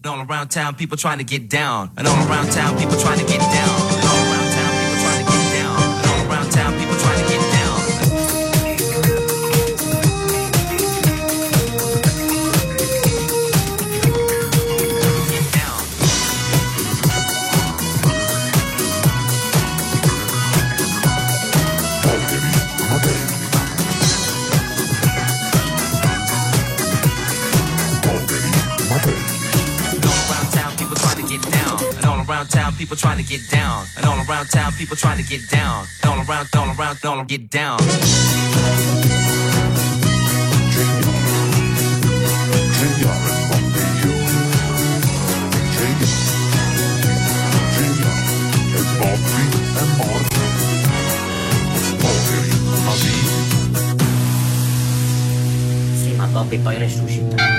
All around town, people trying to get down. And all around town, people trying to get down. And all around town, people trying to get down. And all around town, people trying to get down. Around town, people trying to get down, and all around town, people trying to get down, and all around, get down. Sì, ma Bobby poi resuscita.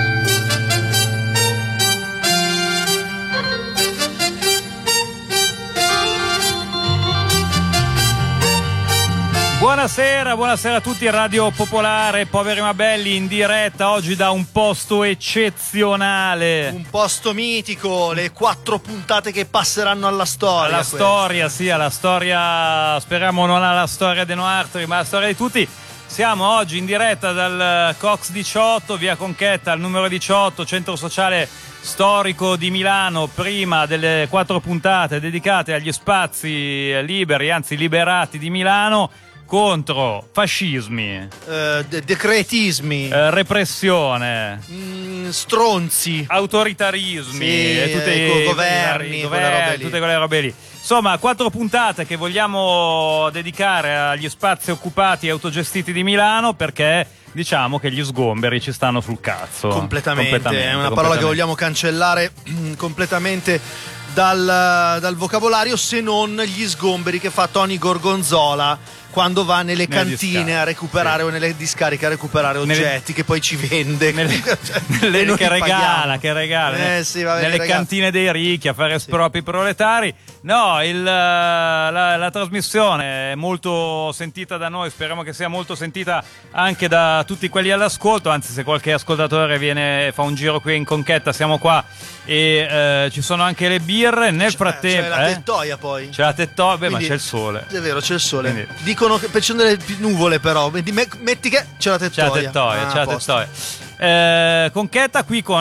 Buonasera a tutti, Radio Popolare, poveri ma belli, in diretta oggi da un posto eccezionale. Un posto mitico, le 4 puntate che passeranno alla storia. Alla storia, sì, alla storia, speriamo non alla storia dei Noartri, ma alla storia di tutti. Siamo oggi in diretta dal Cox 18, via Conchetta, al numero 18, centro sociale storico di Milano, prima delle 4 puntate dedicate agli spazi liberi, anzi liberati di Milano, contro fascismi, decretismi, repressione, stronzi, autoritarismi, sì, e tutte governi, tutte quelle robe lì. Insomma, 4 puntate che vogliamo dedicare agli spazi occupati e autogestiti di Milano, perché diciamo che gli sgomberi ci stanno sul cazzo. Completamente. È una parola che vogliamo cancellare completamente dal vocabolario, se non gli sgomberi che fa Tony Gorgonzola quando va nelle cantine a recuperare, o nelle discariche a recuperare oggetti che poi ci vende, che regala sì, vabbè, nelle cantine dei ricchi a fare espropri proletari. No, la trasmissione è molto sentita da noi, speriamo che sia molto sentita anche da tutti quelli all'ascolto, anzi se qualche ascoltatore fa un giro qui in Conchetta, siamo qua e ci sono anche le birre. Nel frattempo c'è la tettoia, poi c'è la tettoia, quindi, ma c'è il sole, è vero, c'è il sole. Quindi dicono che ci sono delle nuvole, però metti che c'è la tettoia, c'è la tettoia. Conchetta qui con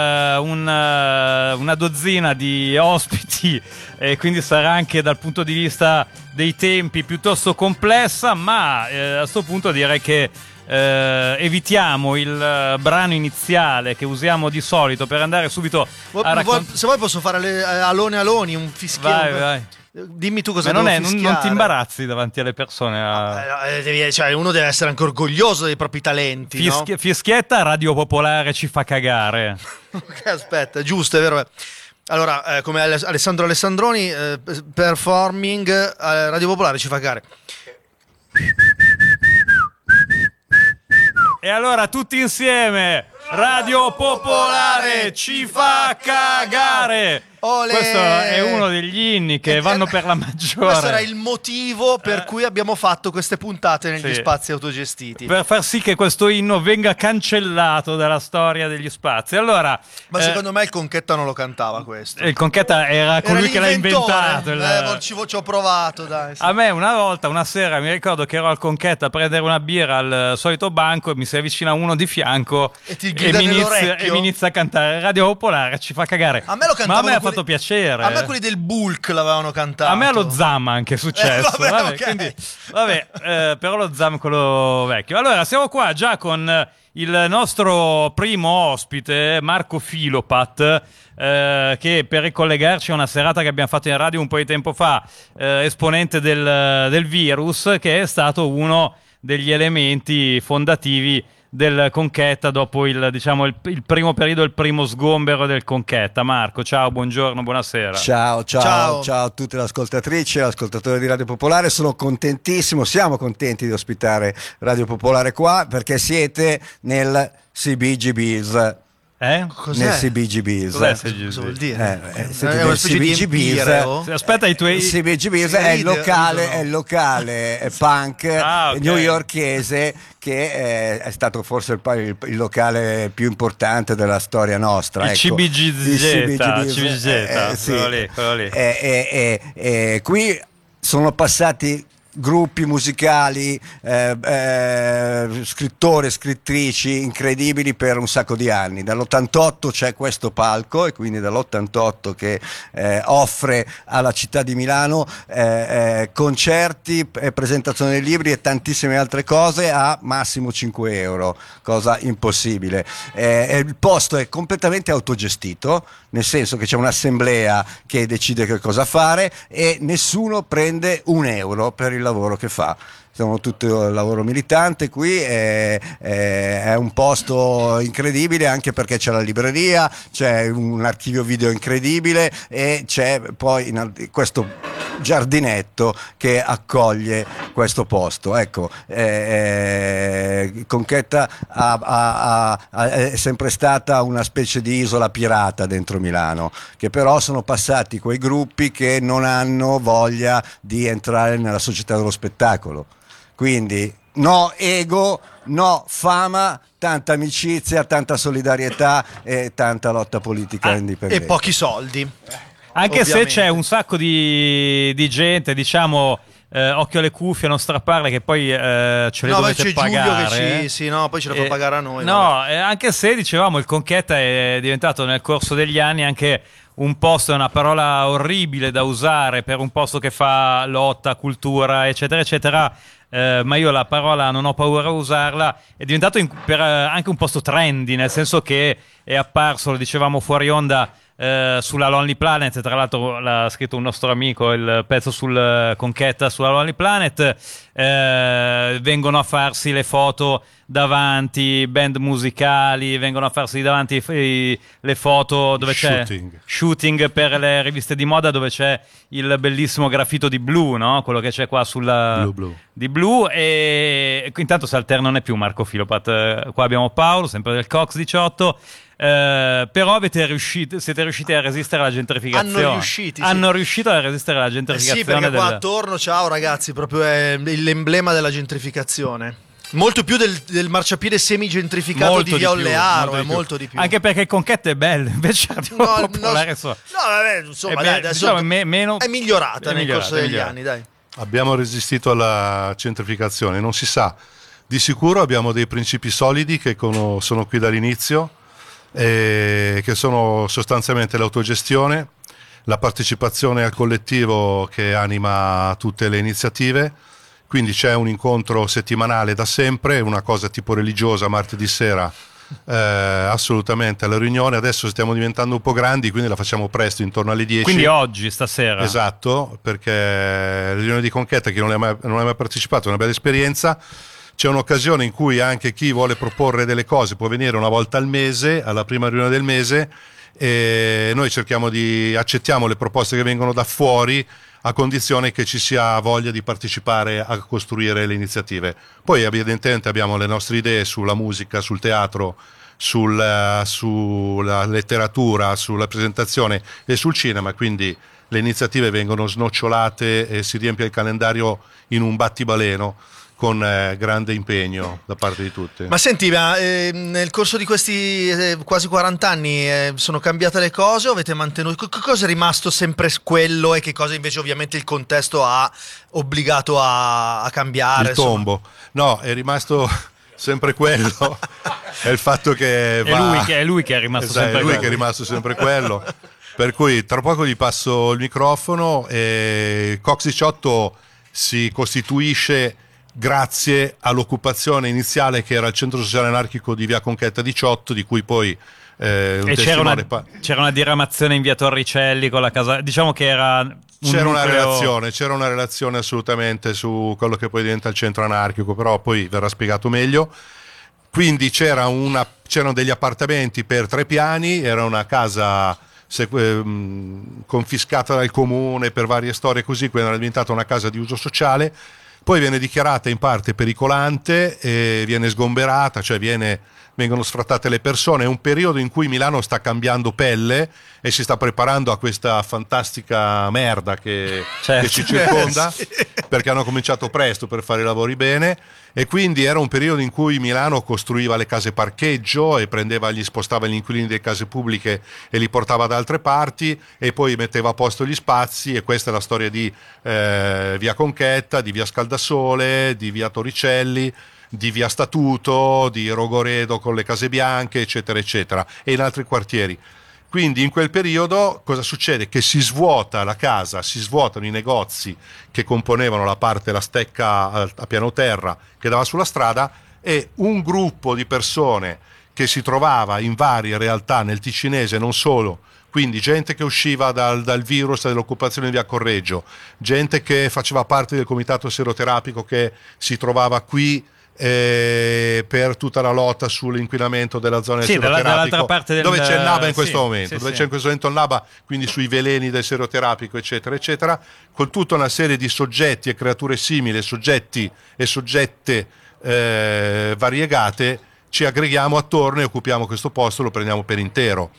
una dozzina di ospiti, e quindi sarà anche dal punto di vista dei tempi piuttosto complessa, ma a sto punto direi che evitiamo il brano iniziale che usiamo di solito per andare subito a raccontare. Se vuoi posso fare aloni un fischietto. Vai. Dimmi tu cosa non devo ti imbarazzi davanti alle persone. Uno deve essere anche orgoglioso dei propri talenti, no? Fischietta, Radio Popolare ci fa cagare. Ok, aspetta, giusto, è vero. Allora, come Alessandro Alessandroni, performing, Radio Popolare ci fa cagare. E allora tutti insieme, Radio Popolare ci fa cagare. Olè. Questo è uno degli inni che vanno per la maggiore. Questo era il motivo per cui abbiamo fatto queste puntate negli spazi autogestiti, per far sì che questo inno venga cancellato dalla storia degli spazi. Allora, ma secondo me il Conchetta non lo cantava questo. Il Conchetta era colui che l'ha inventato. Ci ho provato, dai. Sì. A me una sera mi ricordo che ero al Conchetta a prendere una birra al solito banco e mi si avvicina uno di fianco e mi inizia a cantare Radio Popolare ci fa cagare. A me lo cantavano, ma a me ha fatto piacere. A me quelli del Bulk l'avevano cantato. A me allo Zam anche è successo. Okay. Però lo Zam quello vecchio. Allora siamo qua già con il nostro primo ospite, Marco Filopat, che per ricollegarci a una serata che abbiamo fatto in radio un po' di tempo fa, esponente del virus, che è stato uno degli elementi fondativi del Conchetta dopo il primo periodo, il primo sgombero del Conchetta. Marco, ciao, buongiorno, buonasera. Ciao a tutte le ascoltatrici e ascoltatori di Radio Popolare. Siamo contenti di ospitare Radio Popolare qua, perché siete nel CBGBs. Cos'è? Nel CBGBs. Cos'è Cosa vuol dire? Siete È una del specie di CBGBs. Empireo? Aspetta i tuoi... Il CBGBs è il locale punk Ah, ok. newyorkese che è stato forse il locale più importante della storia nostra. Il ecco. CBGZ, sì. quello lì. Qui sono passati gruppi musicali, scrittori, scrittrici incredibili per un sacco di anni. Dall'88 c'è questo palco e quindi dall'88 che offre alla città di Milano concerti, presentazioni di libri e tantissime altre cose a massimo 5 euro, cosa impossibile. Il posto è completamente autogestito, nel senso che c'è un'assemblea che decide che cosa fare e nessuno prende un euro per il lavoro che fa. Siamo tutti il lavoro militante qui, è un posto incredibile anche perché c'è la libreria, c'è un archivio video incredibile e c'è poi questo giardinetto che accoglie questo posto. Ecco, Conchetta è sempre stata una specie di isola pirata dentro Milano, che però sono passati quei gruppi che non hanno voglia di entrare nella società dello spettacolo. Quindi no ego, no fama, tanta amicizia, tanta solidarietà e tanta lotta politica indipendente. E pochi soldi. Anche ovviamente. se c'è un sacco di gente, diciamo, occhio alle cuffie, non strapparle, che poi ce le dovete c'è pagare. Giulio che poi ce la fa pagare a noi. No, anche se dicevamo il Conchetta è diventato nel corso degli anni anche un posto, è una parola orribile da usare per un posto che fa lotta, cultura, eccetera, eccetera. Ma io la parola non ho paura a usarla, è diventato anche un posto trendy, nel senso che è apparso, lo dicevamo fuori onda, sulla Lonely Planet, tra l'altro l'ha scritto un nostro amico il pezzo sul Conchetta sulla Lonely Planet, vengono a farsi le foto davanti band musicali, vengono a farsi davanti le foto dove c'è shooting per le riviste di moda, dove c'è il bellissimo graffito di Blue, no? Quello che c'è qua sulla Blue. di Blue, e intanto si alterna, non è più Marco Filopat, qua abbiamo Paolo sempre del Cox 18. Però siete riusciti a resistere alla gentrificazione. Hanno riuscito a resistere alla gentrificazione. Sì, perché qua attorno, ciao ragazzi, proprio è l'emblema della gentrificazione. Molto più del marciapiede semi-gentrificato Molto di Via di più, Ollearo, molto di più. Anche perché il Conchetta è bello, invece No, popolare no, vabbè, insomma, dai, adesso diciamo, meno, è migliorata nel corso degli anni, dai. Abbiamo resistito alla gentrificazione, non si sa. Di sicuro abbiamo dei principi solidi che sono qui dall'inizio, che sono sostanzialmente l'autogestione, la partecipazione al collettivo che anima tutte le iniziative. Quindi c'è un incontro settimanale da sempre, una cosa tipo religiosa martedì sera, assolutamente alla riunione. Adesso stiamo diventando un po' grandi, quindi la facciamo presto, intorno alle 10. Quindi oggi, stasera. Esatto, perché la riunione di Conchetta, chi non ha mai partecipato, è una bella esperienza. C'è un'occasione in cui anche chi vuole proporre delle cose può venire una volta al mese, alla prima riunione del mese, e noi accettiamo le proposte che vengono da fuori, a condizione che ci sia voglia di partecipare a costruire le iniziative. Poi evidentemente abbiamo le nostre idee sulla musica, sul teatro, sulla letteratura, sulla presentazione e sul cinema, quindi le iniziative vengono snocciolate e si riempie il calendario in un battibaleno, con grande impegno da parte di tutti. Ma senti, nel corso di questi quasi 40 anni sono cambiate le cose o avete mantenuto? Cosa è rimasto sempre quello e che cosa invece ovviamente il contesto ha obbligato a cambiare? Il tombo. No, è rimasto sempre quello. È il fatto che è lui che è rimasto sempre quello. È lui che è rimasto sempre quello. Per cui tra poco gli passo il microfono e Cox 18 si costituisce grazie all'occupazione iniziale che era il centro sociale anarchico di via Conchetta 18, di cui poi c'era una diramazione in via Torricelli con la casa, diciamo che era c'era una relazione assolutamente su quello che poi diventa il centro anarchico, però poi verrà spiegato meglio. Quindi c'erano degli appartamenti per 3 piani, era una casa confiscata dal comune per varie storie così, quindi era diventata una casa di uso sociale. Poi viene dichiarata in parte pericolante e viene sgomberata, cioè viene vengono sfrattate le persone. È un periodo in cui Milano sta cambiando pelle e si sta preparando a questa fantastica merda che ci circonda, perché hanno cominciato presto per fare i lavori bene, e quindi era un periodo in cui Milano costruiva le case parcheggio e spostava gli inquilini delle case pubbliche e li portava da altre parti e poi metteva a posto gli spazi, e questa è la storia di via Conchetta, di via Scaldasole, di via Torricelli, di via Statuto, di Rogoredo con le case bianche, eccetera eccetera, e in altri quartieri. Quindi in quel periodo cosa succede? Che si svuota la casa, si svuotano i negozi che componevano la stecca a piano terra che dava sulla strada, e un gruppo di persone che si trovava in varie realtà nel ticinese, non solo, quindi gente che usciva dal virus dell'occupazione di via Correggio, gente che faceva parte del comitato seroterapico che si trovava qui per tutta la lotta sull'inquinamento della zona del seroterapico, dall'altra parte dove c'è il NABA in questo momento, c'è in questo momento il NABA, quindi sui veleni del seroterapico, eccetera eccetera, con tutta una serie di soggetti e creature simili, soggetti e soggette variegate, ci aggreghiamo attorno e occupiamo questo posto, lo prendiamo per intero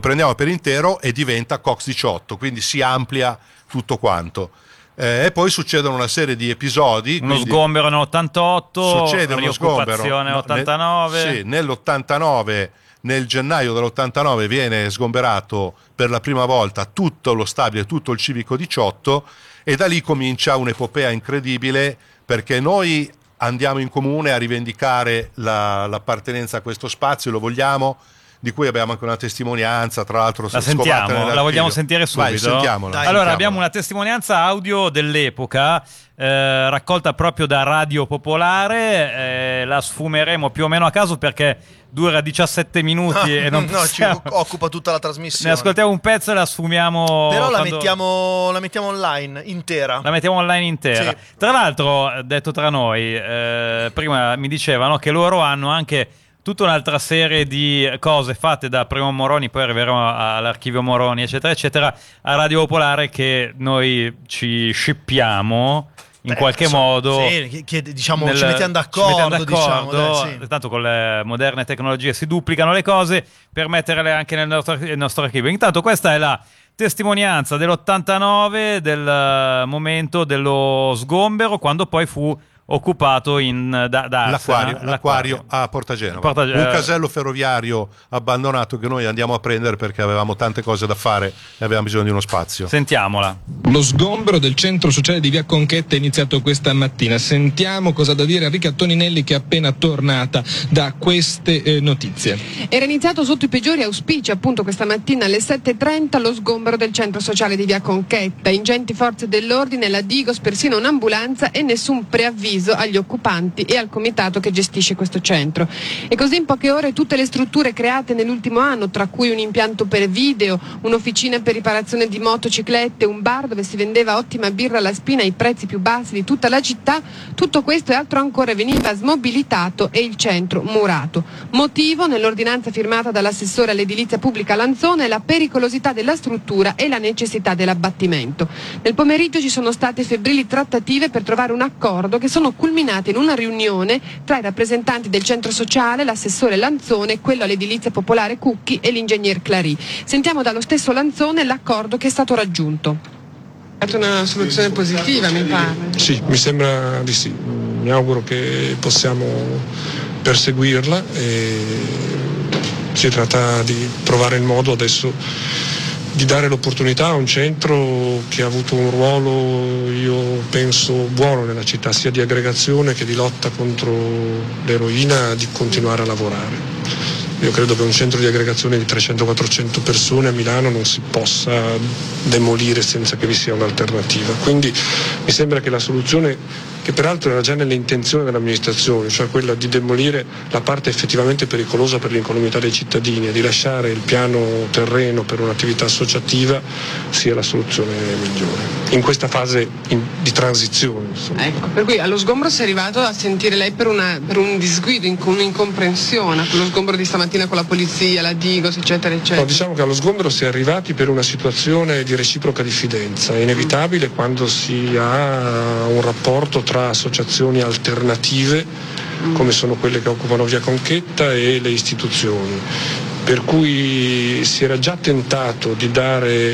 e diventa COX-18, quindi si amplia tutto quanto. E poi succedono una serie di episodi. Uno sgombero nell'88, succede uno sgombero nell'89. Nell'89, nel gennaio dell'89 viene sgomberato per la prima volta tutto lo stabile, tutto il civico 18, e da lì comincia un'epopea incredibile, perché noi andiamo in comune a rivendicare l'appartenenza a questo spazio, lo vogliamo, di cui abbiamo anche una testimonianza, tra l'altro la sentiamo, la vogliamo sentire subito? Vai, sentiamola. Allora, sentiamola. Abbiamo una testimonianza audio dell'epoca raccolta proprio da Radio Popolare, la sfumeremo più o meno a caso perché dura 17 minuti e non possiamo... ci occupa tutta la trasmissione. Ne ascoltiamo un pezzo e la sfumiamo. Però la mettiamo online intera. La mettiamo online intera. Sì. Tra l'altro, detto tra noi, prima mi dicevano che loro hanno anche tutta un'altra serie di cose fatte da Primo Moroni, poi arriveremo all'archivio Moroni, eccetera eccetera, a Radio Popolare, che noi ci scippiamo in qualche modo. Sì, diciamo ci mettiamo d'accordo, diciamo, sì. Tanto con le moderne tecnologie si duplicano le cose per metterle anche nel nostro archivio. Intanto questa è la testimonianza dell'89, del momento dello sgombero, quando poi fu occupato l'acquario a Porta Genova, un casello ferroviario abbandonato che noi andiamo a prendere perché avevamo tante cose da fare e avevamo bisogno di uno spazio. Sentiamola. Lo sgombero del centro sociale di via Conchetta è iniziato questa mattina. Sentiamo cosa ha da dire Enrica Toninelli, che è appena tornata da queste notizie. Era iniziato sotto i peggiori auspici appunto questa mattina alle 7:30 lo sgombero del centro sociale di via Conchetta. Ingenti forze dell'ordine, la Digos, persino un'ambulanza e nessun preavviso agli occupanti e al comitato che gestisce questo centro. E così in poche ore tutte le strutture create nell'ultimo anno, tra cui un impianto per video, un'officina per riparazione di motociclette, un bar dove si vendeva ottima birra alla spina ai prezzi più bassi di tutta la città, tutto questo e altro ancora veniva smobilitato e il centro murato. Motivo, nell'ordinanza firmata dall'assessore all'edilizia pubblica Lanzone, la pericolosità della struttura e la necessità dell'abbattimento. Nel pomeriggio ci sono state febbrili trattative per trovare un accordo che sono culminate in una riunione tra i rappresentanti del centro sociale, l'assessore Lanzone, quello all'edilizia popolare Cucchi e l'ingegner Clarì. Sentiamo dallo stesso Lanzone l'accordo che è stato raggiunto. È stata una soluzione positiva, mi pare. Sì, mi sembra di sì. Mi auguro che possiamo perseguirla e si tratta di trovare il modo adesso di dare l'opportunità a un centro che ha avuto un ruolo, io penso, buono nella città, sia di aggregazione che di lotta contro l'eroina, di continuare a lavorare. Io credo che un centro di aggregazione di 300-400 persone a Milano non si possa demolire senza che vi sia un'alternativa. Quindi mi sembra che la soluzione, che peraltro era già nelle intenzioni dell'amministrazione, cioè quella di demolire la parte effettivamente pericolosa per l'incolumità dei cittadini e di lasciare il piano terreno per un'attività associativa, sia la soluzione migliore in questa fase di transizione. Insomma. Ecco, per cui allo sgombro si è arrivato a sentire lei per un disguido, un'incomprensione, quello sgombro di stamattina con la polizia, la Digos, eccetera eccetera. No, diciamo che allo sgombro si è arrivati per una situazione di reciproca diffidenza. È inevitabile quando si ha un rapporto tra associazioni alternative come sono quelle che occupano via Conchetta e le istituzioni, per cui si era già tentato di dare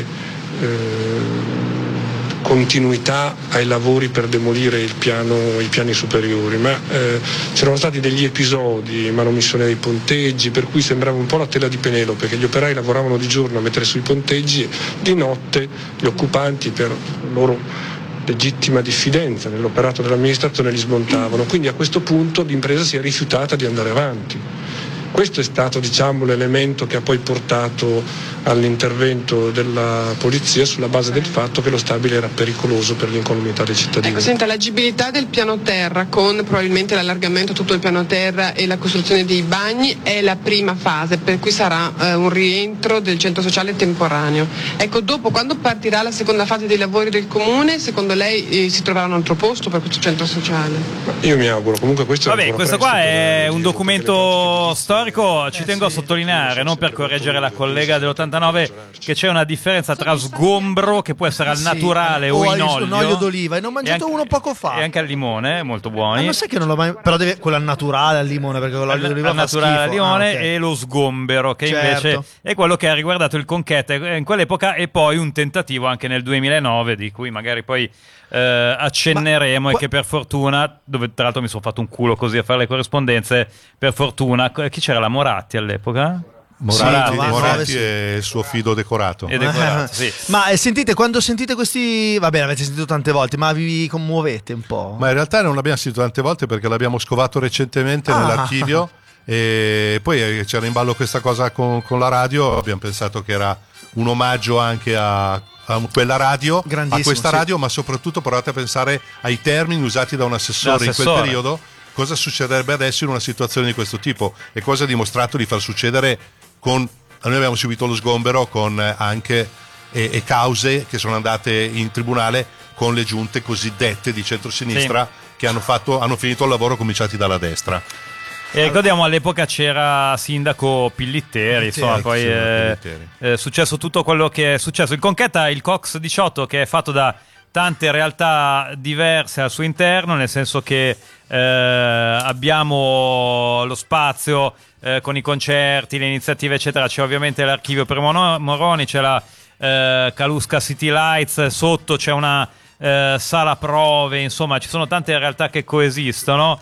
continuità ai lavori per demolire i piani superiori, ma c'erano stati degli episodi, manomissione dei ponteggi, per cui sembrava un po' la tela di Penelope, che gli operai lavoravano di giorno a mettere sui ponteggi e di notte gli occupanti, per loro legittima diffidenza nell'operato dell'amministrazione, li smontavano. Quindi a questo punto l'impresa si è rifiutata di andare avanti. Questo è stato, l'elemento che ha poi portato all'intervento della polizia sulla base del fatto che lo stabile era pericoloso per l'incolumità dei cittadini. Ecco, senta, l'agibilità del piano terra, con probabilmente l'allargamento a tutto il piano terra e la costruzione dei bagni, è la prima fase, per cui sarà un rientro del centro sociale temporaneo. Ecco, dopo, quando partirà la seconda fase dei lavori del comune, secondo lei si troverà un altro posto per questo centro sociale? Io mi auguro, comunque questo qua è un documento storico, ci tengo a sottolineare, non per correggere la collega dell'89, che c'è una differenza tra sgombro, che può essere al naturale o in olio. Un olio d'oliva, e ne ho mangiato uno poco fa. E anche al limone, molto buoni. Ma sai che non l'ho mai... Però deve quello al naturale al limone, perché l'olio d'oliva al naturale al limone, okay. E lo sgombero, che invece è quello che ha riguardato il Conchetta in quell'epoca, e poi un tentativo anche nel 2009, di cui magari poi accenneremo, e che per fortuna, dove tra l'altro mi sono fatto un culo così a fare le corrispondenze, per fortuna, chi c'era? La Moratti all'epoca? Moratti e il suo fido decorato. Sì. Ma sentite, quando sentite questi, va bene, avete sentito tante volte, ma vi commuovete un po'? Ma in realtà non l'abbiamo sentito tante volte, perché l'abbiamo scovato recentemente nell'archivio, e poi c'era in ballo questa cosa con la radio. Abbiamo pensato che era un omaggio anche a quella radio, a questa radio, ma soprattutto provate a pensare ai termini usati da un assessore in quel periodo. Cosa succederebbe adesso in una situazione di questo tipo, e cosa ha dimostrato di far succedere noi abbiamo subito lo sgombero con anche e cause che sono andate in tribunale con le giunte cosiddette di centrosinistra, che hanno finito il lavoro cominciati dalla destra. E ricordiamo, all'epoca c'era sindaco Pillitteri, insomma, poi è successo tutto quello che è successo. Il Conchetta, il COX 18, che è fatto da tante realtà diverse al suo interno, nel senso che abbiamo lo spazio con i concerti, le iniziative eccetera, c'è ovviamente l'archivio per Moroni, c'è la Calusca City Lights, sotto c'è una sala prove, insomma ci sono tante realtà che coesistono,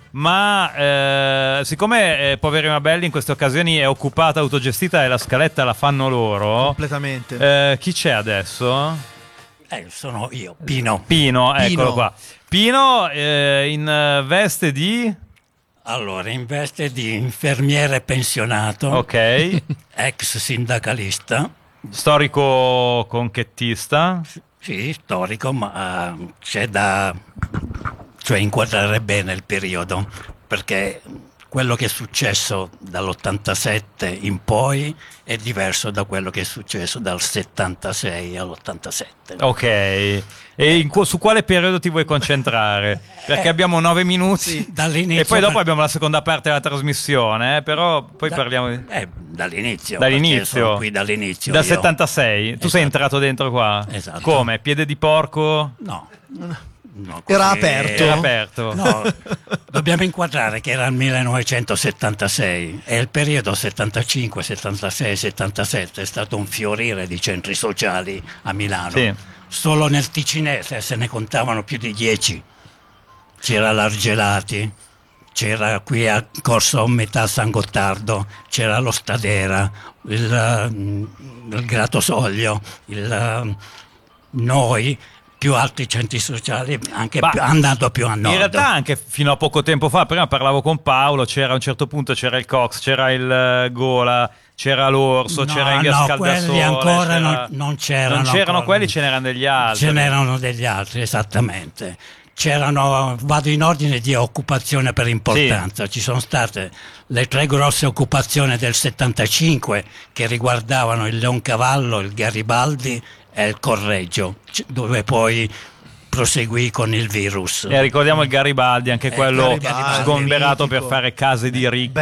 ma siccome Poverina Belli in queste occasioni è occupata, autogestita, e la scaletta la fanno loro completamente, chi c'è adesso? Sono io, Pino. Pino, eccolo qua. Pino in veste di? Allora, in veste di infermiere pensionato, ok, ex sindacalista, storico conchettista. Sì, storico, ma c'è da inquadrare bene il periodo, perché quello che è successo dall'87 in poi è diverso da quello che è successo dal 76 all'87. Ok, e su quale periodo ti vuoi concentrare? Perché abbiamo 9 minuti, dall'inizio, e poi dopo abbiamo la seconda parte della trasmissione, però poi parliamo di... Dall'inizio. Sono qui dall'inizio. Dal 76, tu sei entrato dentro qua? Esatto. Come? Piede di porco? No, era aperto. No, dobbiamo inquadrare che era il 1976 e il periodo 75, 76, 77 è stato un fiorire di centri sociali a Milano. Sì. Solo nel Ticinese se ne contavano più di 10. C'era l'Argelati, c'era qui a Corso Metà San Gottardo, c'era lo Stadera, il Gratosoglio, noi, più altri centri sociali, anche andando più a nord. In realtà anche fino a poco tempo fa, prima parlavo con Paolo, c'era a un certo punto c'era il Cox, c'era il Gola, c'era l'Orso, c'era il Gas Caldasole. Quelli ancora non c'erano. Non c'erano quelli, ce n'erano degli altri. Ce n'erano degli altri, esattamente. Vado in ordine di occupazione per importanza. Ci sono state le 3 grosse occupazioni del 75 che riguardavano il Leoncavallo, il Garibaldi e il Correggio, dove poi proseguì con il virus. E ricordiamo il Garibaldi, anche quello Garibaldi, sgomberato mitico. per fare case di ricchi.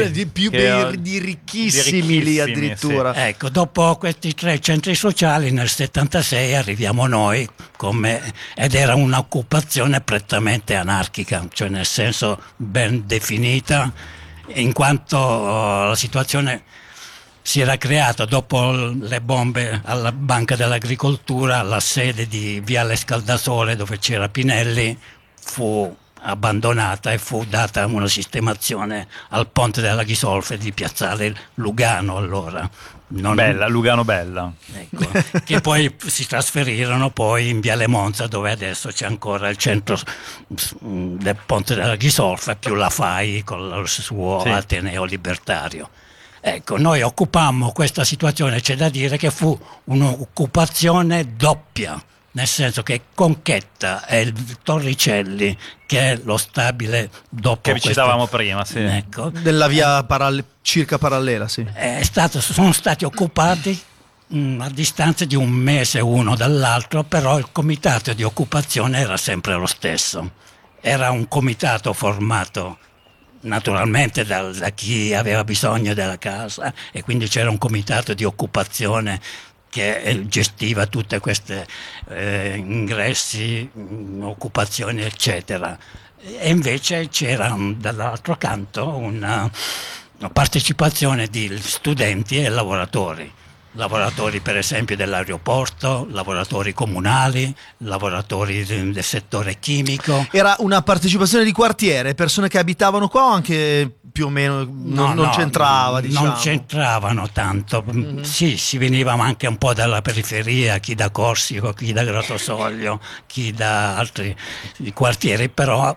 Di ricchissimi lì addirittura. Sì. Ecco, dopo questi 3 centri sociali nel 76 arriviamo noi ed era un'occupazione prettamente anarchica, cioè nel senso ben definita, in quanto la situazione si era creata dopo le bombe alla Banca dell'Agricoltura, la sede di Viale Scaldasole dove c'era Pinelli fu abbandonata e fu data una sistemazione al ponte della Ghisolfe di piazzale Lugano allora. Lugano bella. Ecco, che poi si trasferirono poi in Viale Monza dove adesso c'è ancora il centro del ponte della Ghisolfe più la FAI con il suo Ateneo Libertario. Ecco, noi occupammo questa situazione, c'è da dire che fu un'occupazione doppia, nel senso che Conchetta e il Torricelli, che è lo stabile dopo Che citavamo prima, sì. Ecco, Della via circa parallela, sì. sono stati occupati a distanza di un mese uno dall'altro, però il comitato di occupazione era sempre lo stesso. Era un comitato formato naturalmente da chi aveva bisogno della casa e quindi c'era un comitato di occupazione che gestiva tutte queste ingressi, occupazioni eccetera, e invece c'era dall'altro canto una partecipazione di studenti e lavoratori per esempio dell'aeroporto, lavoratori comunali, lavoratori del settore chimico. Era una partecipazione di quartiere, persone che abitavano qua o anche più o meno non c'entrava, diciamo. Non c'entravano tanto, sì, si veniva anche un po' dalla periferia, chi da Corsico, chi da Grottosoglio, chi da altri quartieri, però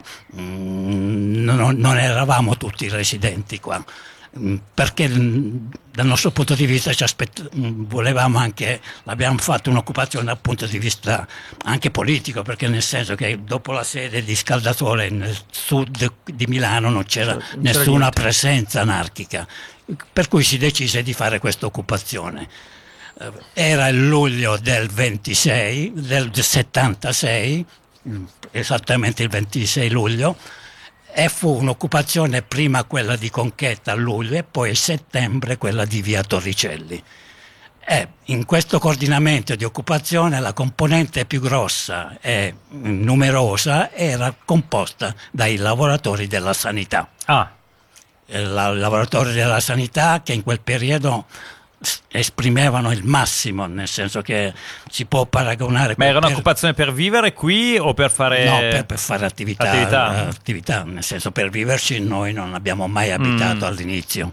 non eravamo tutti residenti qua. Perché dal nostro punto di vista volevamo anche, l'abbiamo fatto un'occupazione dal punto di vista anche politico, perché nel senso che dopo la sede di Scaldasole nel sud di Milano non c'era nessuna presenza anarchica, per cui si decise di fare questa occupazione. Era il luglio del 76, esattamente il 26 luglio, e fu un'occupazione prima quella di Conchetta a luglio e poi a settembre quella di via Torricelli. E in questo coordinamento di occupazione la componente più grossa e numerosa era composta dai lavoratori della sanità. Lavoratori della sanità che in quel periodo esprimevano il massimo, nel senso che si può paragonare. Ma era un'occupazione per vivere qui o per fare? No, per fare attività, nel senso per viverci noi non abbiamo mai abitato all'inizio.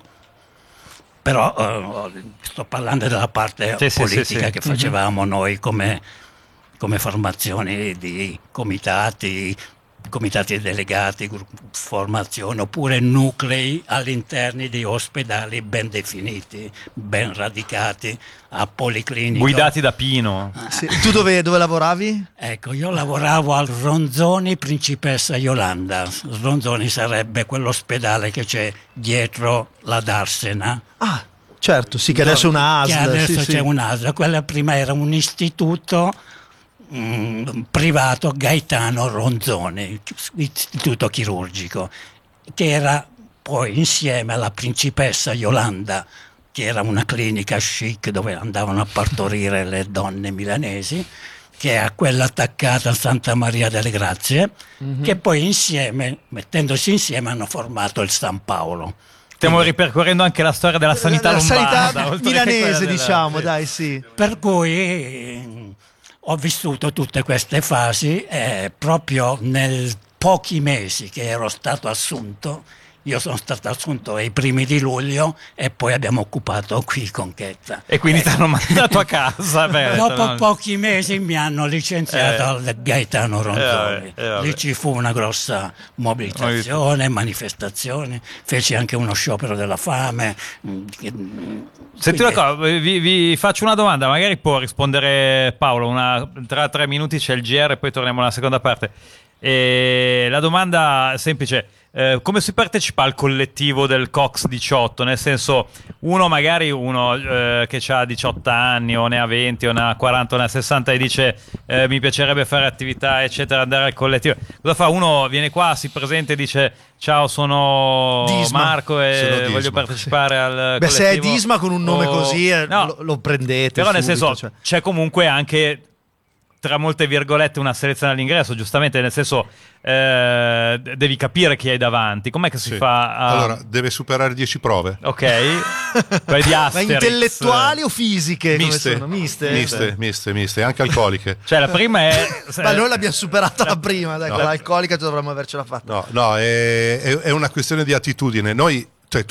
Però sto parlando della parte politica che facevamo noi come formazioni di comitati delegati, formazioni oppure nuclei all'interno di ospedali ben definiti, ben radicati, a policlinico. Guidati da Pino. Sì. Tu dove lavoravi? Ecco, io lavoravo al Ronzoni Principessa Yolanda. Ronzoni sarebbe quell'ospedale che c'è dietro la Darsena. Ah, certo, sì, che adesso è una ASL. Che adesso c'è un'ASL. Quella prima era un istituto privato Gaetano Ronzoni, istituto chirurgico, che era poi insieme alla Principessa Yolanda, che era una clinica chic dove andavano a partorire le donne milanesi, che è quella attaccata a Santa Maria delle Grazie, che poi insieme, mettendosi insieme, hanno formato il San Paolo. Stiamo ripercorrendo anche la storia della sanità lombarda, sanità milanese, diciamo, dai, sì. Per cui ho vissuto tutte queste fasi e proprio nei pochi mesi che ero stato assunto, io sono stato assunto ai primi di luglio e poi abbiamo occupato qui Conchetta. E quindi ti hanno mandato a casa? Dopo pochi mesi mi hanno licenziato al Gaetano Ronzoni. Lì ci fu una grossa mobilitazione, manifestazioni, feci anche uno sciopero della fame. Senti una cosa, vi faccio una domanda, magari può rispondere Paolo, tra 3 minuti c'è il GR e poi torniamo alla seconda parte. E la domanda è semplice. Come si partecipa al collettivo del Cox 18? Nel senso, magari uno che ha 18 anni o ne ha 20 o ne ha 40 o ne ha 60 e dice mi piacerebbe fare attività eccetera, andare al collettivo. Cosa fa? Uno viene qua, si presenta e dice ciao, sono Disma. Marco e Sono Disma, voglio partecipare al collettivo. Se è Disma con un nome così no, lo prendete però nel subito, senso c'è comunque anche, tra molte virgolette, una selezione all'ingresso, giustamente, nel senso devi capire chi hai davanti. Com'è che si fa a... Allora, deve superare 10 prove. Ok. Poi di Asterix. Ma intellettuali o fisiche? Miste, come sono? miste, anche alcoliche. Cioè la prima è... Ma noi l'abbiamo superata la prima, dai, No. quella alcolica dovremmo avercela fatta. No, è una questione di attitudine. Noi, cioè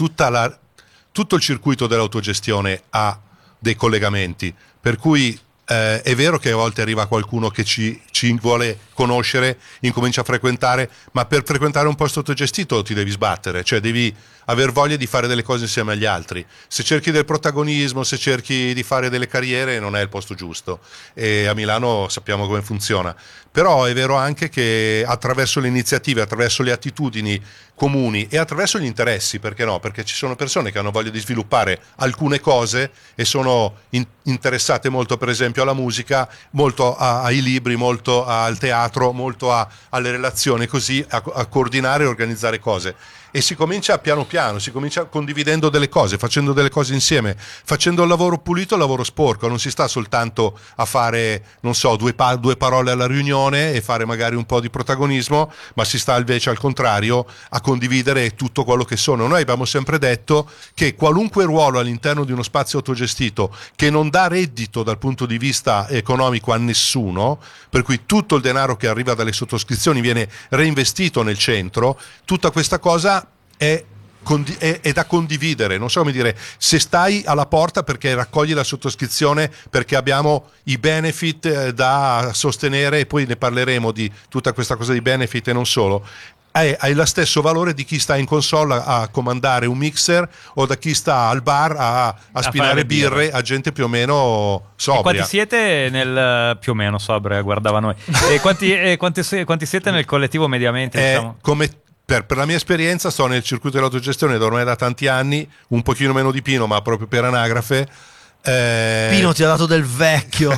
tutto il circuito dell'autogestione ha dei collegamenti, per cui è vero che a volte arriva qualcuno che ci vuole conoscere, incomincia a frequentare, ma per frequentare un posto autogestito ti devi sbattere, cioè devi aver voglia di fare delle cose insieme agli altri. Se cerchi del protagonismo, se cerchi di fare delle carriere, non è il posto giusto, e a Milano sappiamo come funziona. Però è vero anche che attraverso le iniziative, attraverso le attitudini comuni e attraverso gli interessi, perché no? Perché ci sono persone che hanno voglia di sviluppare alcune cose e sono interessate molto, per esempio, alla musica, molto ai libri, molto al teatro, molto alle relazioni, così a coordinare e organizzare cose. E si comincia piano piano, si comincia condividendo delle cose, facendo delle cose insieme, facendo il lavoro pulito e il lavoro sporco. Non si sta soltanto a fare, non so, due parole alla riunione e fare magari un po' di protagonismo, ma si sta invece al contrario a condividere tutto quello che sono. Noi abbiamo sempre detto che qualunque ruolo all'interno di uno spazio autogestito che non dà reddito dal punto di vista economico a nessuno, per cui tutto il denaro che arriva dalle sottoscrizioni viene reinvestito nel centro, tutta questa cosa è da condividere. Non so come dire, se stai alla porta perché raccogli la sottoscrizione perché abbiamo i benefit da sostenere, e poi ne parleremo di tutta questa cosa di benefit e non solo, hai lo stesso valore di chi sta in console a comandare un mixer o da chi sta al bar a spinare birre a gente più o meno sobria. E quanti siete nel più o meno sobria, guardava noi, e quanti siete nel collettivo mediamente, diciamo? Come per la mia esperienza sto nel circuito dell'autogestione ormai da tanti anni, un pochino meno di Pino, ma proprio per anagrafe. Pino ti ha dato del vecchio.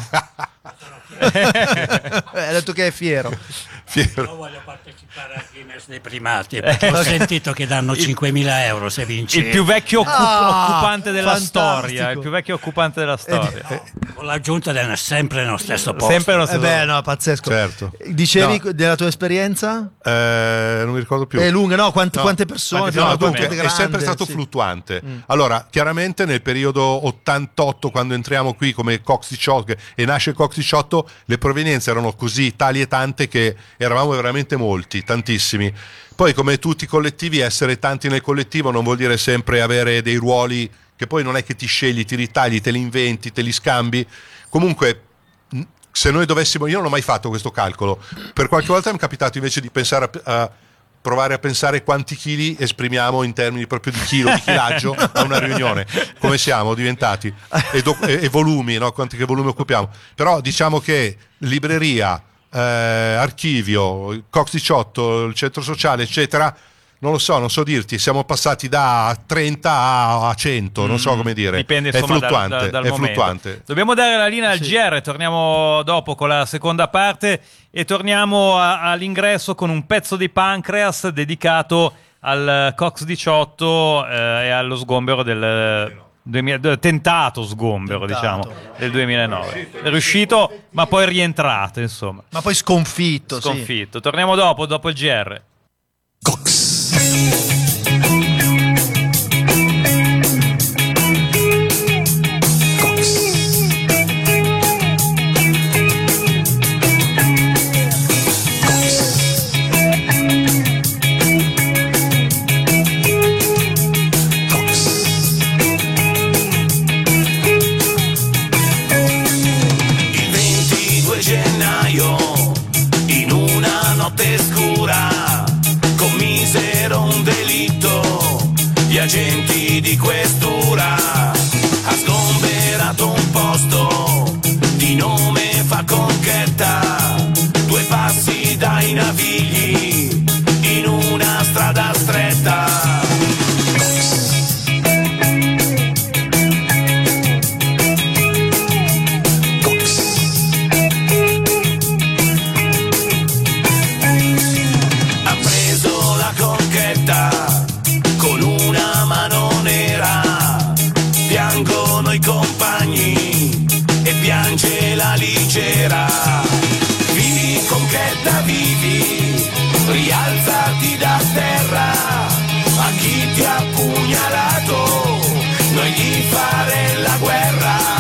Ha detto che è fiero. Io voglio partecipare al Guinness dei primati perché ho sentito che danno 5.000 euro se vinci. Il più vecchio occupante della fantastico. storia. Il più vecchio occupante della storia. Con l'aggiunta del sempre nello stesso posto. Sempre nello stesso No, pazzesco. Certo. Dicevi della tua esperienza? Non mi ricordo più. È lunga, no? Quante persone? No, Quante dunque, è grande, sempre stato sì. fluttuante. Allora, chiaramente nel periodo 88, quando entriamo qui come Cox 18 e nasce Cox 18, le provenienze erano così tali e tante che eravamo veramente molti, tantissimi. Poi, come tutti i collettivi, essere tanti nel collettivo non vuol dire sempre avere dei ruoli che poi non è che ti scegli, ti ritagli, te li inventi, te li scambi. Comunque, se noi dovessimo, io non ho mai fatto questo calcolo, per qualche volta mi è capitato invece di pensare a provare a pensare quanti chili esprimiamo in termini proprio di chilo, di chilaggio a una riunione, come siamo diventati e volumi, no? Che volumi occupiamo. Però diciamo che libreria, archivio, Cox 18, il centro sociale, eccetera, non lo so, non so dirti, siamo passati da 30 a 100, non so come dire. Dipende, è insomma, fluttuante, dal è momento. fluttuante. Dobbiamo dare la linea al GR, torniamo dopo con la seconda parte e torniamo all'ingresso con un pezzo di Pancreas dedicato al Cox 18 e allo sgombero del tentato sgombero, diciamo, del 2009. È riuscito, ma poi rientrato, insomma. Ma poi sconfitto. Sconfitto. Torniamo dopo il GR. Il 22 gennaio, in una notte scura, commisero un delitto piange la leggera. Vivi Conchetta, vivi, rialzati da terra. A chi ti ha pugnalato, noi gli fare la guerra.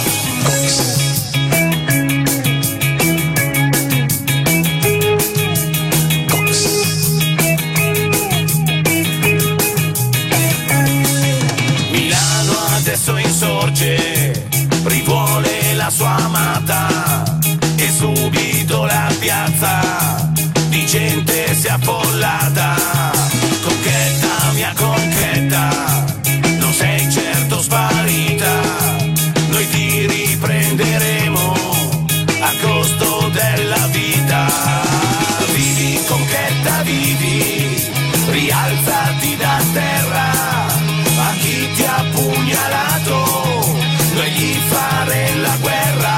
Adesso insorge, rivuole la sua amata e subito la piazza di gente si è affollata. Conchetta, mia Conchetta, non sei certo sparita, noi ti riprenderemo a costo della vita. Vivi Conchetta, vivi, rialzati da terra. A chi ti ha pugnalato, noi gli fare la guerra.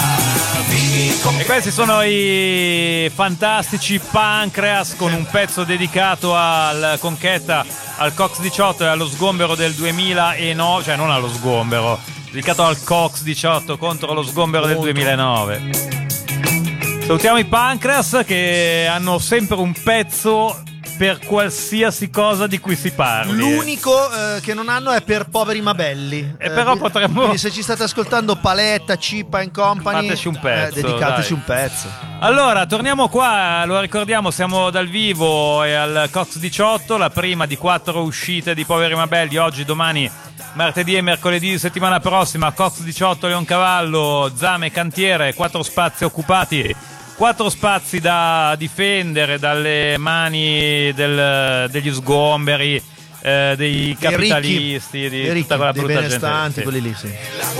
E questi sono i fantastici Pancreas con un pezzo dedicato al Conchetta, al Cox 18 e allo sgombero del 2009, cioè non allo sgombero, dedicato al Cox 18 contro lo sgombero del 2009. Salutiamo i Pancreas che hanno sempre un pezzo per qualsiasi cosa di cui si parli. L'unico che non hanno è per Poveri ma belli. Però potremmo. Quindi se ci state ascoltando, Paletta, Cipa and Company, fateci un pezzo, dedicateci dai. un pezzo. Allora, torniamo qua, lo ricordiamo, siamo dal vivo e al Cox 18, la prima di 4 uscite di Poveri ma belli, oggi, domani, martedì e mercoledì di settimana prossima. Cox 18, Leoncavallo, Zame, Cantiere, 4 spazi occupati. 4 spazi da difendere dalle mani degli sgomberi, dei capitalisti, di tutta quella brutta benestanti, gente. quelli lì, sì.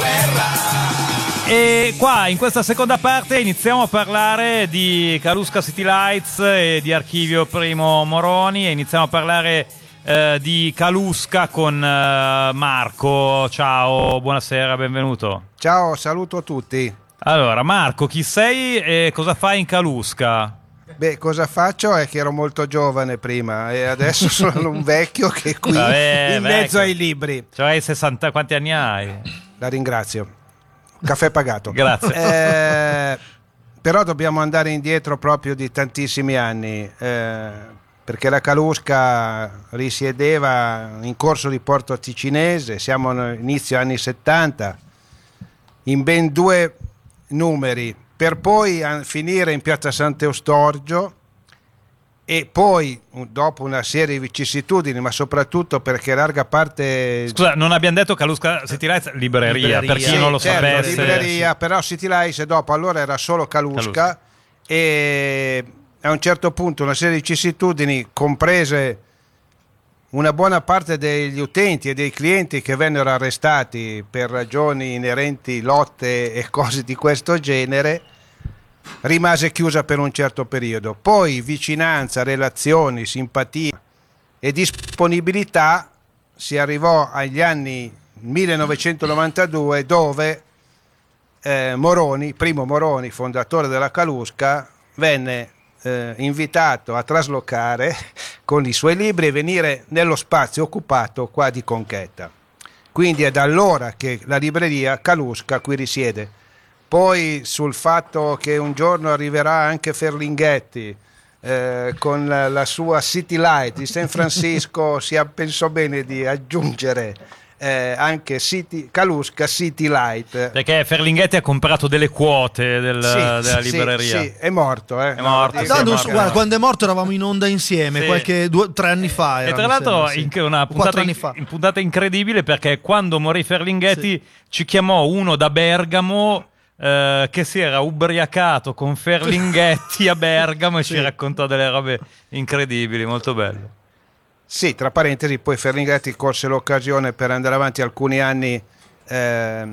E qua in questa seconda parte iniziamo a parlare di Kaluska City Lights e di Archivio Primo Moroni, e iniziamo a parlare di Kaluska con Marco. Ciao, buonasera, benvenuto. Ciao, saluto a tutti. Allora, Marco, chi sei e cosa fai in Kaluska? Beh, cosa faccio è che ero molto giovane prima e adesso sono un vecchio che è qui in mezzo ai libri. Cioè, 60, quanti anni hai? La ringrazio. Caffè pagato. Grazie. Però dobbiamo andare indietro proprio di tantissimi anni, perché la Kaluska risiedeva in Corso di Porto Ticinese, siamo inizio anni 70, in ben 2 numeri, per poi finire in piazza Sant'Eustorgio, e poi dopo una serie di vicissitudini, ma soprattutto perché larga parte... Scusa, non abbiamo detto Kaluska City Lights libreria, per chi non lo sapesse. Libreria, però City Lights dopo allora era solo Kaluska, e a un certo punto una serie di vicissitudini, comprese una buona parte degli utenti e dei clienti che vennero arrestati per ragioni inerenti lotte e cose di questo genere, rimase chiusa per un certo periodo. Poi vicinanza, relazioni, simpatia e disponibilità, si arrivò agli anni 1992 dove Moroni, Primo Moroni, fondatore della Kaluska, venne invitato a traslocare con i suoi libri e venire nello spazio occupato qua di Conchetta. Quindi è da allora che la libreria Kaluska qui risiede. Poi sul fatto che un giorno arriverà anche Ferlinghetti con la sua City Light di San Francisco, si pensò bene di aggiungere anche Kaluska City Light, perché Ferlinghetti ha comprato delle quote della libreria. Sì, è morto. È morto. Guarda, quando è morto eravamo in onda insieme, sì. qualche 3 anni fa. E tra l'altro una puntata puntata incredibile, perché quando morì Ferlinghetti ci chiamò uno da Bergamo che si era ubriacato con Ferlinghetti a Bergamo e ci raccontò delle robe incredibili, molto bello. Sì, tra parentesi, poi Ferlinghetti colse l'occasione per andare avanti alcuni anni per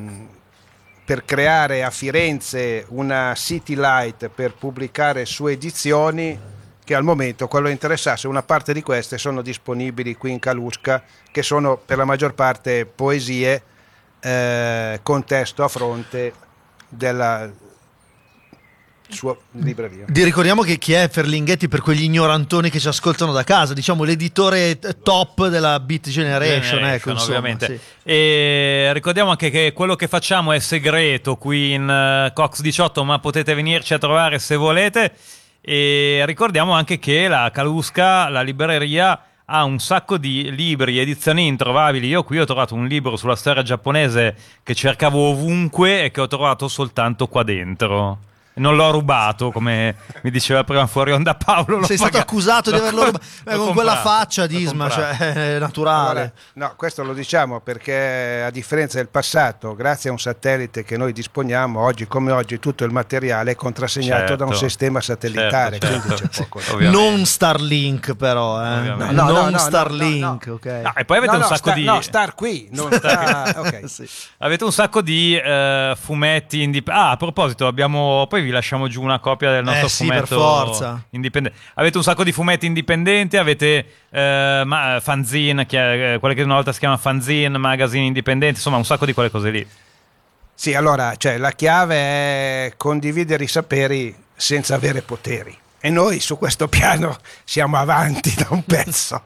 creare a Firenze una City Light per pubblicare sue edizioni, che al momento, quello che interessasse, una parte di queste sono disponibili qui in Kaluska, che sono per la maggior parte poesie con testo a fronte sua libreria. Ricordiamo che chi è Ferlinghetti per quegli ignorantoni che ci ascoltano da casa, diciamo l'editore top della Beat Generation, ecco, insomma, ovviamente. sì. E ricordiamo anche che quello che facciamo è segreto qui in Cox 18, ma potete venirci a trovare se volete. E ricordiamo anche che la Calusca, la libreria, ha un sacco di libri, edizioni introvabili. Io qui ho trovato un libro sulla storia giapponese che cercavo ovunque e che ho trovato soltanto qua dentro. Non l'ho rubato, come mi diceva prima fuori onda Paolo. Sei stato accusato di averlo rubato con quella faccia di Isma, cioè è naturale. Allora, no, questo lo diciamo perché a differenza del passato, grazie a un satellite che noi disponiamo, oggi come oggi tutto il materiale è contrassegnato da un sistema satellitare, quindi c'è poco. Non Starlink però, non Starlink, ok. No, e poi avete un sacco di... No, Star qui, non Star... okay. Sì. Avete un sacco di fumetti indipendenti. A proposito, abbiamo... Poi vi lasciamo giù una copia del nostro fumetto per forza. indipendente. Avete un sacco di fumetti indipendenti, avete fanzine, quelle che una volta si chiama fanzine, magazine indipendenti, insomma un sacco di quelle cose lì. Sì, allora, cioè, la chiave è condividere i saperi senza avere poteri. E noi su questo piano siamo avanti da un pezzo.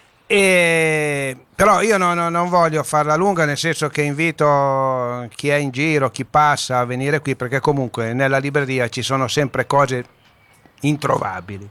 Però io non voglio farla lunga, nel senso che invito chi è in giro, chi passa a venire qui, perché comunque nella libreria ci sono sempre cose introvabili.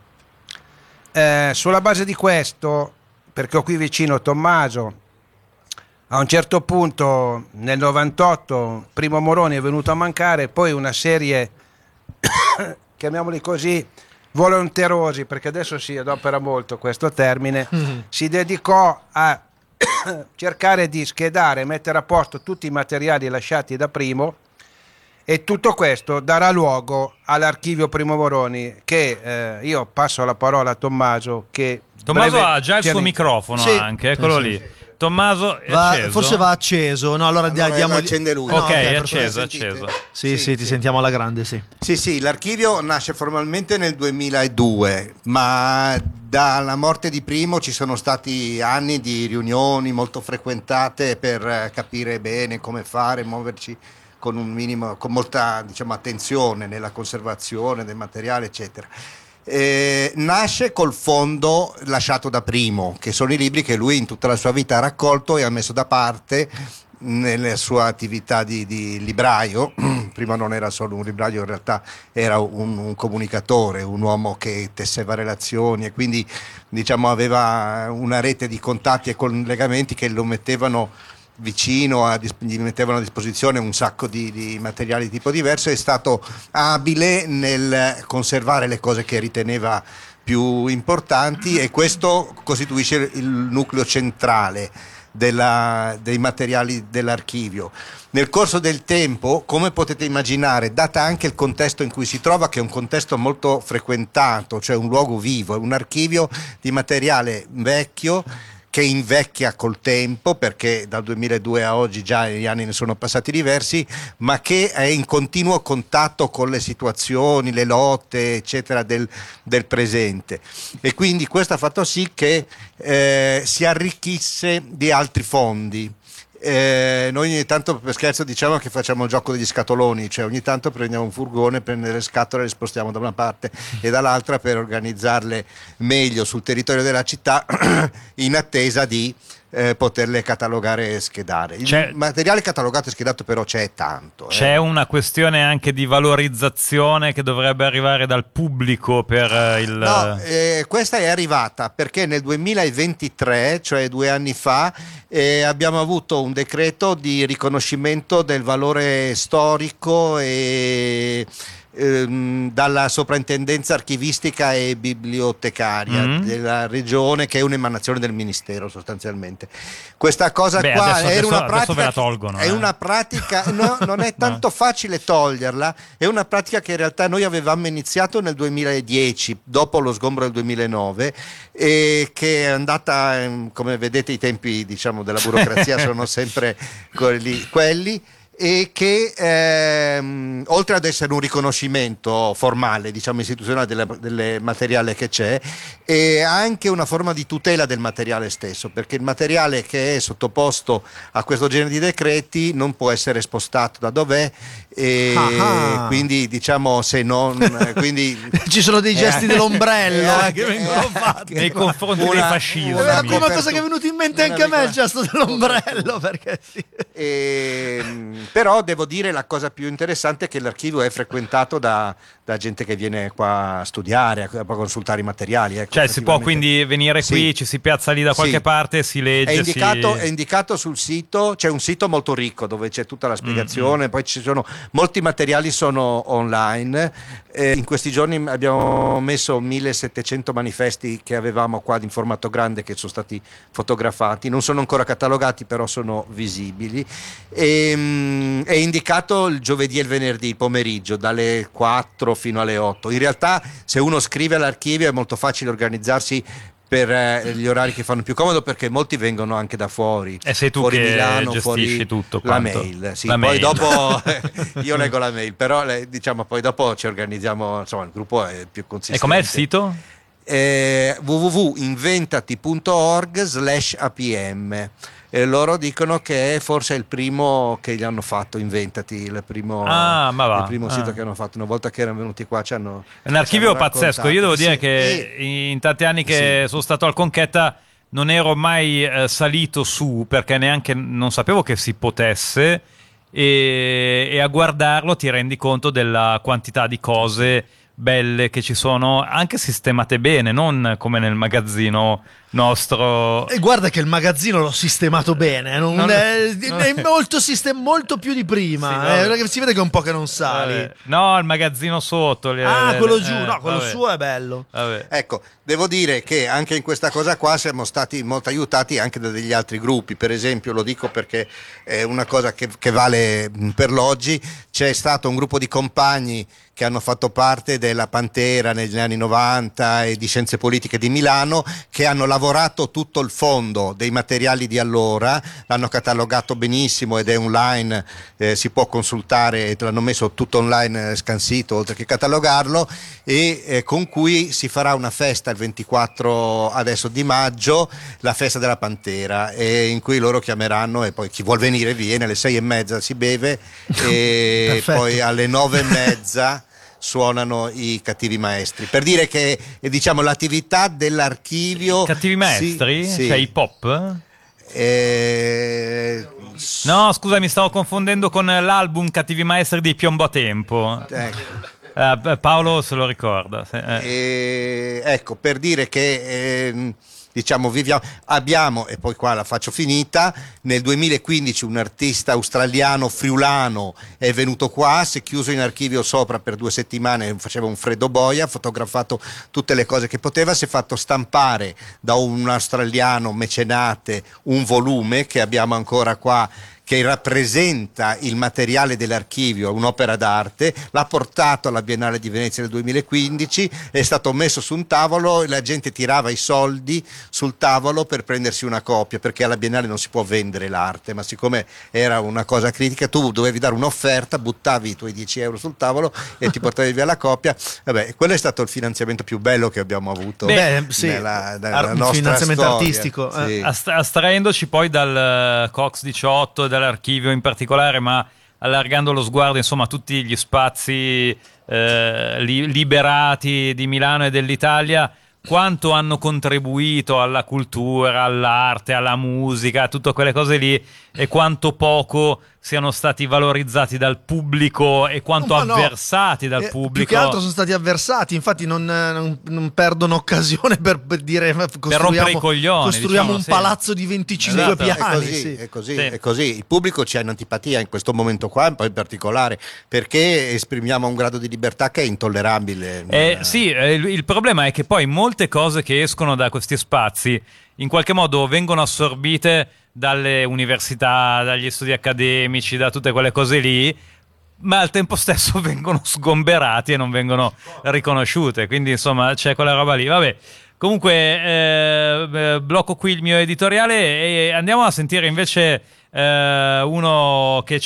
Sulla base di questo, perché ho qui vicino Tommaso, a un certo punto nel 98 Primo Moroni è venuto a mancare, poi una serie, chiamiamoli così, volonterosi, perché adesso si adopera molto questo termine, si dedicò a cercare di schedare, mettere a posto tutti i materiali lasciati da Primo, e tutto questo darà luogo all'archivio Primo Moroni, che io passo la parola a Tommaso, che Tommaso ha già il suo microfono, sì, anche, eccolo sì, lì. sì. Tommaso è acceso? Forse va acceso. No, allora diamo... accende lui. Ok, è perfetto. acceso. Sì, ti sentiamo alla grande, sì. Sì, l'archivio nasce formalmente nel 2002, ma dalla morte di Primo ci sono stati anni di riunioni molto frequentate per capire bene come fare, muoverci con un minimo, con molta, diciamo, attenzione nella conservazione del materiale, eccetera. Nasce col fondo lasciato da Primo, che sono i libri che lui in tutta la sua vita ha raccolto e ha messo da parte nella sua attività di libraio. Prima non era solo un libraio, in realtà era un comunicatore, un uomo che tesseva relazioni e quindi, diciamo, aveva una rete di contatti e collegamenti che lo mettevano vicino, gli mettevano a disposizione un sacco di materiali di tipo diverso. È stato abile nel conservare le cose che riteneva più importanti, e questo costituisce il nucleo centrale dei materiali dell'archivio. Nel corso del tempo, come potete immaginare, data anche il contesto in cui si trova, che è un contesto molto frequentato, cioè un luogo vivo, è un archivio di materiale vecchio che invecchia col tempo, perché dal 2002 a oggi già gli anni ne sono passati diversi, ma che è in continuo contatto con le situazioni, le lotte, eccetera, del presente. E quindi questo ha fatto sì che si arricchisse di altri fondi. Noi ogni tanto per scherzo diciamo che facciamo il gioco degli scatoloni, cioè ogni tanto prendiamo un furgone, prendiamo le scatole, le spostiamo da una parte e dall'altra per organizzarle meglio sul territorio della città in attesa di poterle catalogare e schedare. Il materiale catalogato e schedato però c'è tanto. C'è una questione anche di valorizzazione che dovrebbe arrivare dal pubblico per il... No, questa è arrivata perché nel 2023, cioè 2 anni fa, abbiamo avuto un decreto di riconoscimento del valore storico e dalla soprintendenza archivistica e bibliotecaria della regione, che è un'emanazione del ministero sostanzialmente. Questa cosa qua adesso una pratica, ve la tolgono, è una pratica, no, non è tanto facile toglierla, è una pratica che in realtà noi avevamo iniziato nel 2010 dopo lo sgombro del 2009 e che è andata, come vedete i tempi, diciamo, della burocrazia sono sempre quelli. e che oltre ad essere un riconoscimento formale, diciamo istituzionale del materiale che c'è, è anche una forma di tutela del materiale stesso, perché il materiale che è sottoposto a questo genere di decreti non può essere spostato da dov'è, e quindi diciamo se non quindi ci sono dei gesti dell'ombrello che vengono fatti nei confronti dei fascisti. È la prima cosa che è venuta in mente anche a me, il gesto dell'ombrello, perché sì. Però devo dire la cosa più interessante è che l'archivio è frequentato da gente che viene qua a studiare, a consultare i materiali. Ecco, cioè si può quindi venire qui, ci si piazza lì da qualche parte, si legge. È indicato sul sito, c'è un sito molto ricco dove c'è tutta la spiegazione, poi ci sono molti materiali sono online. In questi giorni abbiamo messo 1700 manifesti che avevamo qua in formato grande, che sono stati fotografati, non sono ancora catalogati però sono visibili. È indicato il giovedì e il venerdì pomeriggio dalle 4 fino alle 8. In realtà se uno scrive all'archivio è molto facile organizzarsi per gli orari che fanno più comodo, perché molti vengono anche da fuori. E sei tu fuori che Milano, gestisci fuori tutto la quanto? mail, sì. La Poi mail. dopo io leggo la mail, però diciamo poi dopo ci organizziamo, insomma il gruppo è più consistente. E com'è il sito? www.inventati.org/apm. Loro dicono che è forse il primo che gli hanno fatto, Inventati, il primo sito che hanno fatto. Una volta che erano venuti qua ci hanno... È un archivio pazzesco. raccontato. Io devo dire che in tanti anni che sono stato al Conchetta non ero mai salito su, perché neanche non sapevo che si potesse, e a guardarlo ti rendi conto della quantità di cose belle che ci sono, anche sistemate bene, non come nel magazzino nostro. E guarda che il magazzino l'ho sistemato bene, è molto più di prima, perché si vede che è un po' che non sali. No, il magazzino sotto. Quello giù, no, quello suo è bello. Vabbè. Ecco, devo dire che anche in questa cosa qua siamo stati molto aiutati anche da degli altri gruppi. Per esempio, lo dico perché è una cosa che vale per l'oggi, c'è stato un gruppo di compagni che hanno fatto parte della Pantera negli anni 90 e di Scienze Politiche di Milano, che hanno lavorato tutto il fondo dei materiali di allora, l'hanno catalogato benissimo ed è online, si può consultare, l'hanno messo tutto online scansito oltre che catalogarlo, e con cui si farà una festa il 24 adesso di maggio, la festa della Pantera, e in cui loro chiameranno, e poi chi vuol venire viene, alle 6:30 si beve e poi alle 9:30 suonano i Cattivi Maestri, per dire che diciamo l'attività dell'archivio. Cattivi Maestri? Sì. Cioè hip hop? No, scusa, mi stavo confondendo con l'album Cattivi Maestri di Piombo a Tempo. Paolo se lo ricorda. Ecco, per dire che diciamo abbiamo, e poi qua la faccio finita, nel 2015 un artista australiano friulano è venuto qua, si è chiuso in archivio sopra per 2 settimane, faceva un freddo boia, ha fotografato tutte le cose che poteva, si è fatto stampare da un australiano mecenate un volume che abbiamo ancora qua, che rappresenta il materiale dell'archivio, un'opera d'arte, l'ha portato alla Biennale di Venezia del 2015, è stato messo su un tavolo e la gente tirava i soldi sul tavolo per prendersi una copia, perché alla Biennale non si può vendere l'arte, ma siccome era una cosa critica tu dovevi dare un'offerta, buttavi i tuoi 10 euro sul tavolo e ti portavi via la copia. Vabbè, quello è stato il finanziamento più bello che abbiamo avuto nella nostra finanziamento storia. artistico. Sì. Astraendoci poi dal Cox 18 e dall'archivio in particolare, ma allargando lo sguardo insomma a tutti gli spazi liberati di Milano e dell'Italia, quanto hanno contribuito alla cultura, all'arte, alla musica, a tutte quelle cose lì, e quanto poco siano stati valorizzati dal pubblico e quanto avversati dal pubblico. Più che altro sono stati avversati, infatti non perdono occasione per dire rompere i coglioni, costruiamo diciamo, un palazzo di 25 piani. È così. Il pubblico c'è un'antipatia in questo momento qua, poi in particolare, perché esprimiamo un grado di libertà che è intollerabile. Il problema è che poi molte cose che escono da questi spazi in qualche modo vengono assorbite dalle università, dagli studi accademici, da tutte quelle cose lì, ma al tempo stesso vengono sgomberati e non vengono riconosciute, quindi insomma c'è quella roba lì. Vabbè, comunque blocco qui il mio editoriale e andiamo a sentire invece uno che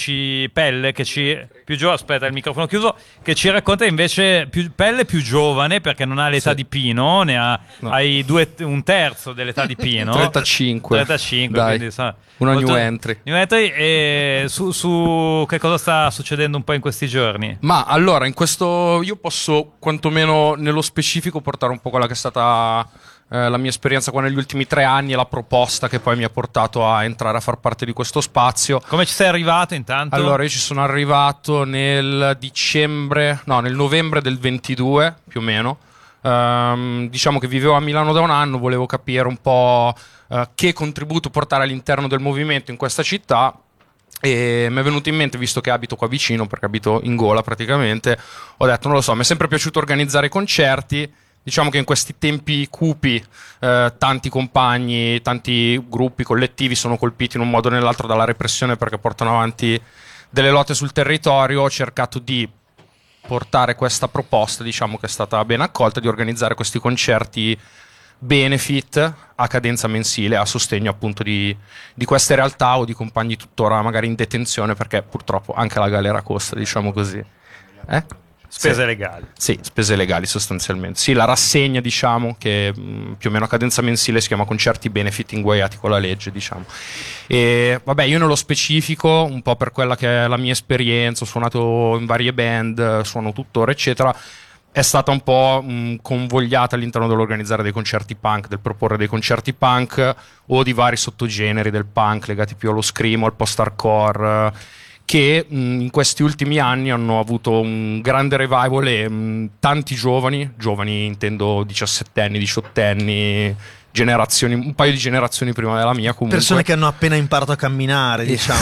più giovane, aspetta, il microfono chiuso, che ci racconta invece Pelle più giovane, perché non ha l'età di Pino, ne ha hai un terzo dell'età di Pino. 35 dai, quindi una new entry. E su che cosa sta succedendo un po' in questi giorni? Ma allora, io posso quantomeno nello specifico portare un po' quella che è stata la mia esperienza qua negli ultimi 3 anni e la proposta che poi mi ha portato a entrare a far parte di questo spazio. Come ci sei arrivato intanto? Allora, io ci sono arrivato nel novembre del 22 più o meno. Diciamo che vivevo a Milano da un anno, volevo capire un po' che contributo portare all'interno del movimento in questa città, e mi è venuto in mente, visto che abito qua vicino, perché abito in Gola praticamente, ho detto non lo so, mi è sempre piaciuto organizzare concerti. Diciamo che in questi tempi cupi tanti compagni, tanti gruppi, collettivi sono colpiti in un modo o nell'altro dalla repressione perché portano avanti delle lotte sul territorio. Ho cercato di portare questa proposta, diciamo che è stata ben accolta, di organizzare questi concerti benefit a cadenza mensile a sostegno appunto di queste realtà o di compagni tuttora magari in detenzione, perché purtroppo anche la galera costa, diciamo così. Spese legali. Sì, spese legali sostanzialmente. Sì, la rassegna, diciamo, che più o meno a cadenza mensile si chiama concerti benefit inguaiati con la legge, diciamo. E vabbè, io nello specifico, un po' per quella che è la mia esperienza, ho suonato in varie band, suono tuttora, eccetera, è stata un po' convogliata all'interno dell'organizzare dei concerti punk, del proporre dei concerti punk o di vari sottogeneri del punk legati più allo screamo, al post-hardcore, che in questi ultimi anni hanno avuto un grande revival e tanti giovani intendo 17enni, 18enni, generazioni, un paio di generazioni prima della mia comunque. Persone che hanno appena imparato a camminare, diciamo.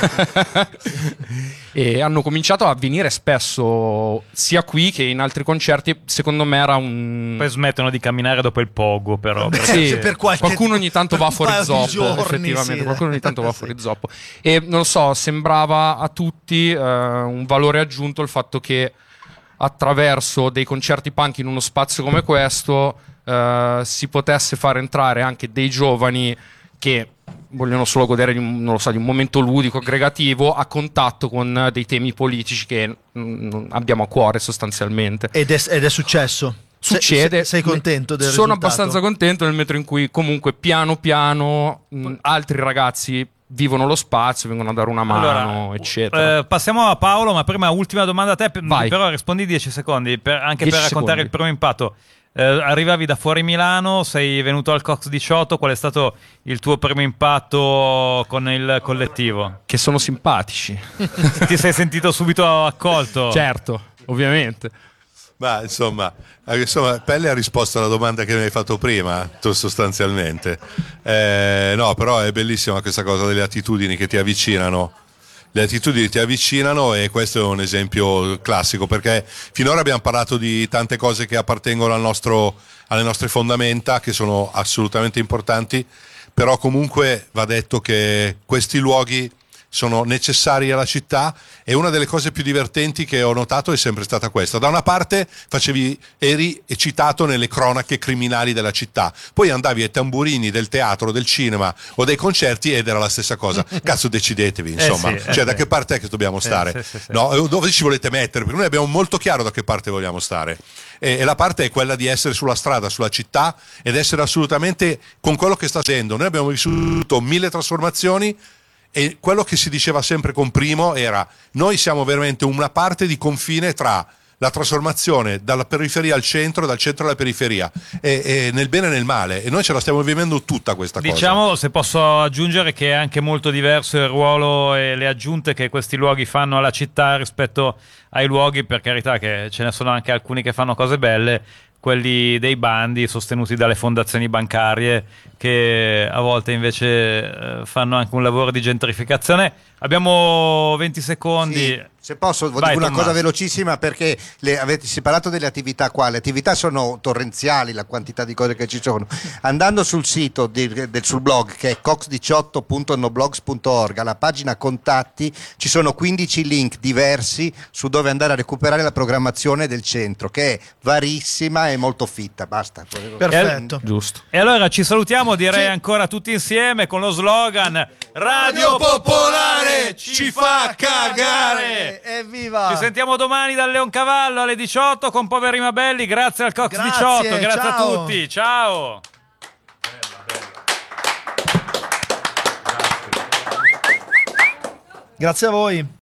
E hanno cominciato a venire spesso sia qui che in altri concerti. Secondo me era poi smettono di camminare dopo il pogo, però. Sì, qualcuno ogni tanto va fuori zoppo, effettivamente, sì, qualcuno ogni tanto va fuori zoppo. E non lo so, sembrava a tutti un valore aggiunto il fatto che attraverso dei concerti punk in uno spazio come questo si potesse far entrare anche dei giovani che vogliono solo godere di un momento ludico, aggregativo, a contatto con dei temi politici che abbiamo a cuore sostanzialmente. Ed è successo? Succede. Sei contento del Sono risultato? abbastanza contento nel metro in cui comunque piano piano altri ragazzi vivono lo spazio, vengono a dare una mano, eccetera. Passiamo a Paolo, ma prima ultima domanda a te, Vai. però rispondi 10 secondi, anche 10 per raccontare secondi. il primo impatto. Arrivavi da fuori Milano, sei venuto al Cox 18, qual è stato il tuo primo impatto con il collettivo? Che sono simpatici. Ti sei sentito subito accolto? Certo, ovviamente. Ma insomma, Pelle ha risposto alla domanda che mi hai fatto prima, sostanzialmente. No, però è bellissima questa cosa delle attitudini che ti avvicinano. Le attitudini ti avvicinano, e questo è un esempio classico, perché finora abbiamo parlato di tante cose che appartengono alle nostre fondamenta, che sono assolutamente importanti, però comunque va detto che questi luoghi sono necessari alla città, e una delle cose più divertenti che ho notato è sempre stata questa. Da una parte eri citato nelle cronache criminali della città, poi andavi ai tamburini del teatro, del cinema o dei concerti ed era la stessa cosa. Cazzo, decidetevi, insomma, da che parte è che dobbiamo stare? Sì. No, dove ci volete mettere? Perché noi abbiamo molto chiaro da che parte vogliamo stare, e la parte è quella di essere sulla strada, sulla città, ed essere assolutamente con quello che sta accadendo. Noi abbiamo vissuto 1000 trasformazioni, e quello che si diceva sempre con Primo era: noi siamo veramente una parte di confine tra la trasformazione dalla periferia al centro, dal centro alla periferia, e nel bene e nel male, e noi ce la stiamo vivendo tutta questa cosa. Diciamo, se posso aggiungere, che è anche molto diverso il ruolo e le aggiunte che questi luoghi fanno alla città rispetto ai luoghi, per carità, che ce ne sono anche alcuni che fanno cose belle, quelli dei bandi sostenuti dalle fondazioni bancarie, che a volte invece fanno anche un lavoro di gentrificazione. Abbiamo 20 secondi. Sì, se posso, Vai, dico una Tommaso. cosa velocissima, perché avete parlato delle attività qua. Le attività sono torrenziali, la quantità di cose che ci sono. Andando sul sito sul blog, che è cox18.noblogs.org, alla pagina contatti, ci sono 15 link diversi su dove andare a recuperare la programmazione del centro, che è varissima, è molto fitta, basta. Perfetto. Giusto. E allora ci salutiamo, direi ancora tutti insieme con lo slogan Radio Popolare ci fa cagare. Evviva! Ci sentiamo domani dal Leoncavallo alle 18 con Poveri ma Belli. Grazie al Cox 18, grazie a tutti. Ciao. Grazie a voi.